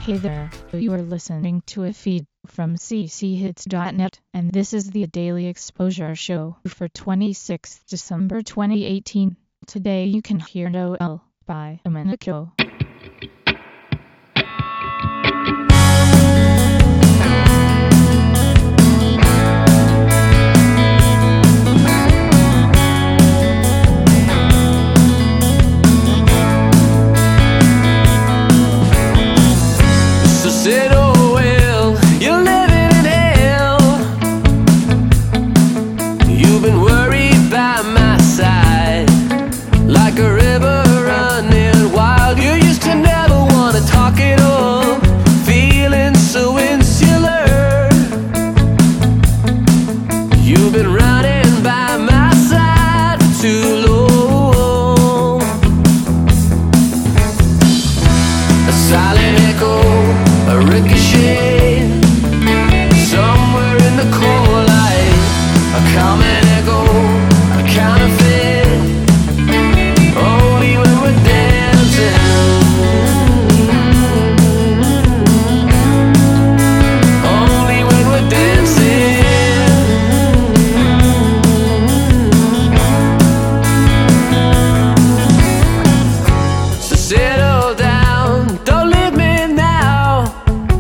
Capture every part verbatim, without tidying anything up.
Hey there, you are listening to a feed from c c hits dot net, and this is the Daily Exposure Show for twenty-sixth December twenty eighteen. Today you can hear Noel by Domenico. Said, oh well, you're living in hell. You've been worried by my side, like a river running wild. You used to never want to talk it all, feeling so insular. You've been running by my side for too long. A silent echo, a ricochet, somewhere in the cold light, a common echo, a counterfeit, only when we're dancing, only when we're dancing. So settle down, don't leave me now.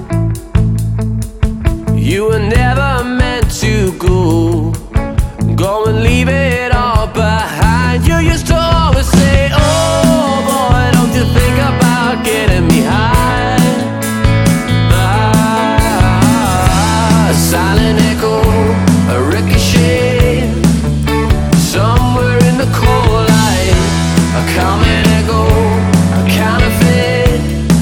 You were never meant to go. Go and leave it all behind. You used to always say, oh boy, don't you think about getting me high. Ah, a silent echo, a ricochet, somewhere in the cold light, a common echo, a counterfeit.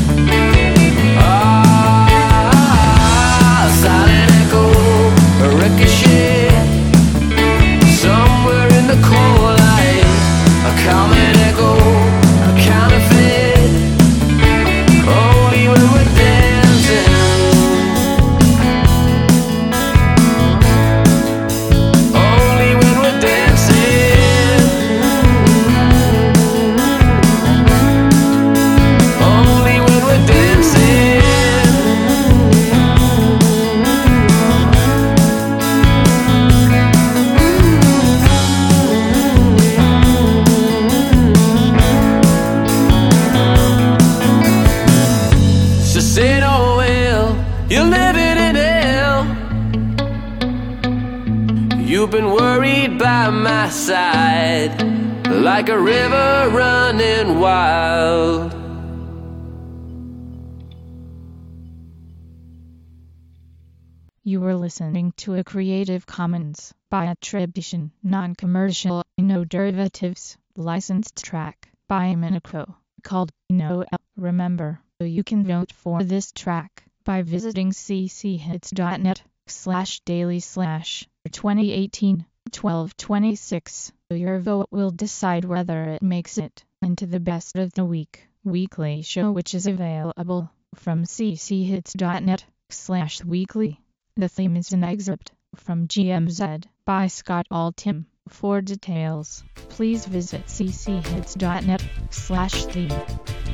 Ah, a silent echo, a ricochet, somewhere in the cold light, a common echo, a counterfeit, only when we're dancing, only when we're dancing, only when we're dancing. So say no well, you're living in hell. You've been worried by my side, like a river running wild. You were listening to a Creative Commons by attribution, non-commercial, no derivatives, licensed track by Domenico, called Noel. Remember, you can vote for this track by visiting c c hits dot net slash daily slash twenty eighteen twelve twenty-six. Your vote will decide whether it makes it into the best of the week weekly show, which is available from c c hits dot net slash weekly. The theme is an excerpt from G M Z by Scott Altham. For details, please visit c c hits dot net slash theme.